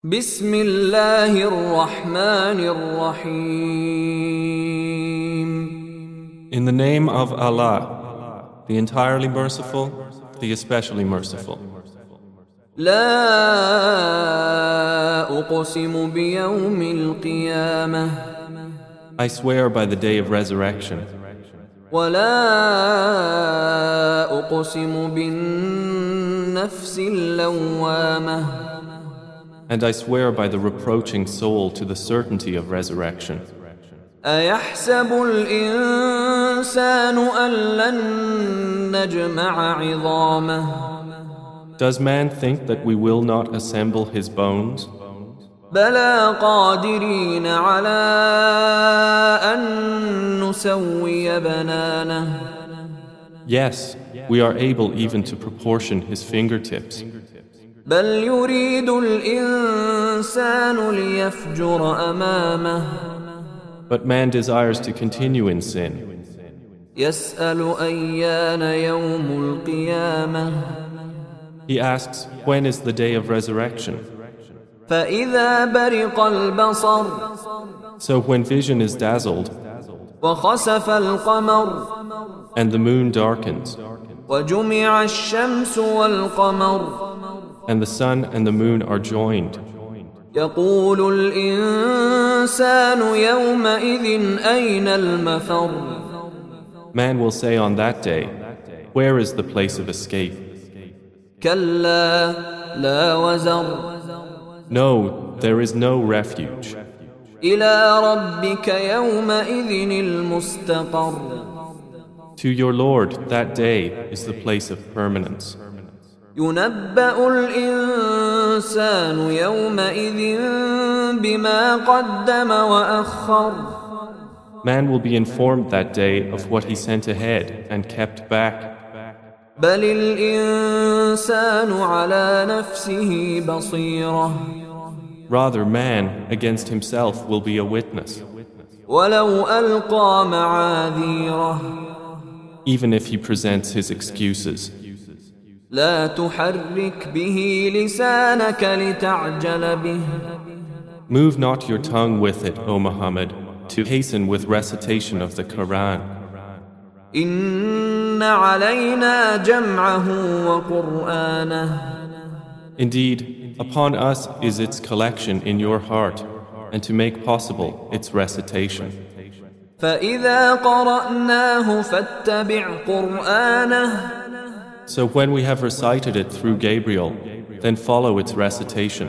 بسم الله الرحمن الرحيم. In the name of Allah, the entirely merciful, the especially merciful. لا أقسم بيوم القيامة I swear by the day of resurrection, ولا أقسم بالنفس اللوامة and I swear by the reproaching soul to the certainty of resurrection. أيحسب الإنسان أن لن نجمع عظامه Does man think that we will not assemble his bones? بلى قادرين على أن نسوي بنانه Yes, we are able even to proportion his fingertips. بل يريد الإنسان ليفجر أمامه But man desires to continue in sin. يسأل أيان يوم القيامة He asks, when is the day of resurrection? فإذا برق البصر So when vision is dazzled, وخسف القمر and the moon darkens, وجمع الشمس والقمر and the sun and the moon are joined, يقول الإنسان يومئذ أين المفر man will say on that day, where is the place of escape? كلا لا وزر No, there is no refuge. إلى ربك يومئذ المستقر To your Lord, that day is the place of permanence. ينبأ الإنسان يومئذ بما قدم وأخر Man will be informed that day of what he sent ahead and kept back. بل الإنسان على نفسه بصيرة Rather, man against himself will be a witness, ولو ألقى معاذيره even if he presents his excuses. لا تحرك به لسانك لتعجل به Move not your tongue with it, O Muhammad, to hasten with recitation of the Quran. إن علينا جمعه وقرآنه Indeed, upon us is its collection in your heart, and to make possible its recitation. فإذا قرأناه فاتبع قرآنه So when we have recited it through Gabriel, then follow its recitation.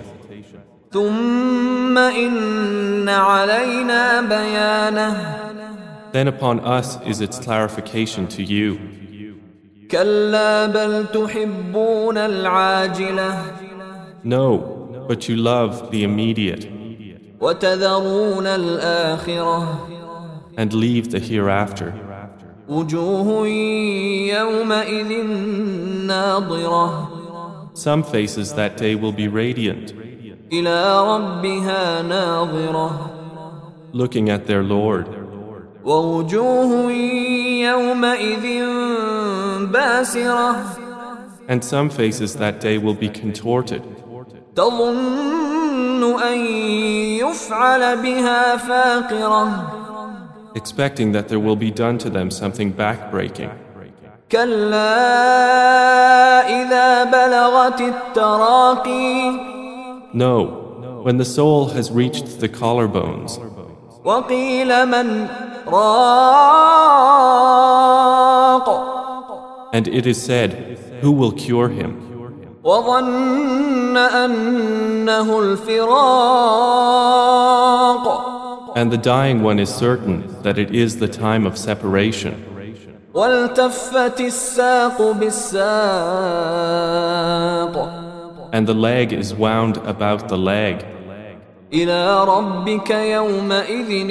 ثم إن علينا بيانه Then upon us is its clarification to you. كلا بل تحبون العاجلة No, but you love the immediate وتذرون الآخرة and leave the hereafter. وجوه يومئذ ناظرة Some faces that day will be radiant, إلى ربها ناظرة looking at their Lord, ووجوه يومئذ باسرة and some faces that day will be contorted, تظن أن يفعل بها فاقرة expecting that there will be done to them something backbreaking. كلا إذا بلغت التراقي No, when the soul has reached the collarbones, وقيل من راق and it is said, who will cure him? وظن أنه الفراق And the dying one is certain that it is the time of separation. والتفت الساق بالساق And the leg is wound about the leg. إلى ربك يومئذ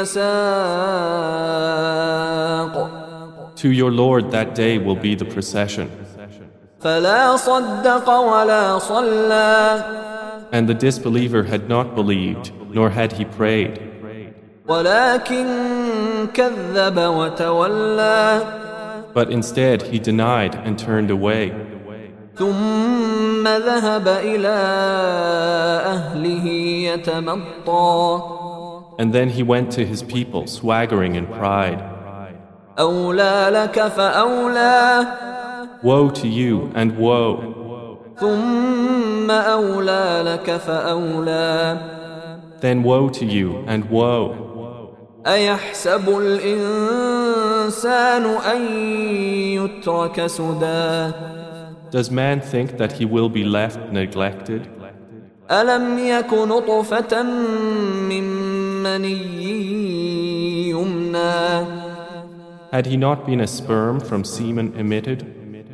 المساق To your Lord that day will be the procession. فلا صدق ولا صلى And the disbeliever had not believed, nor had he prayed. ولكن كذب وتولى But instead he denied and turned away. ثم ذهب إلى أهله يتمطى And then he went to his people, swaggering in pride. أولى لك فأولى Woe to you, and woe. ثم أولى لك فأولى Then woe to you, and woe. أيحسب الإنسان أن يترك سدى Does man think that he will be left neglected? ألم يك نطفة من مني يمنى Had he not been a sperm from semen emitted?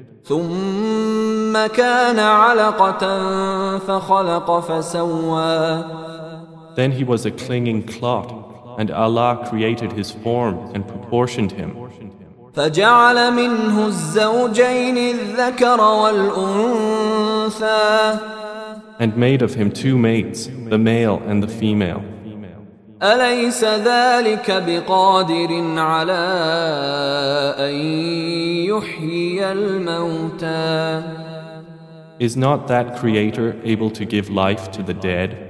ثم كان علقة فخلق فسوى Then he was a clinging clot, and Allah created his form and proportioned him. فجعل منه الزوجين الذكر والأنثى And made of him two mates, the male and the female. أليس ذلك بقادر على أن يحيي الموتى Is not that Creator able to give life to the dead?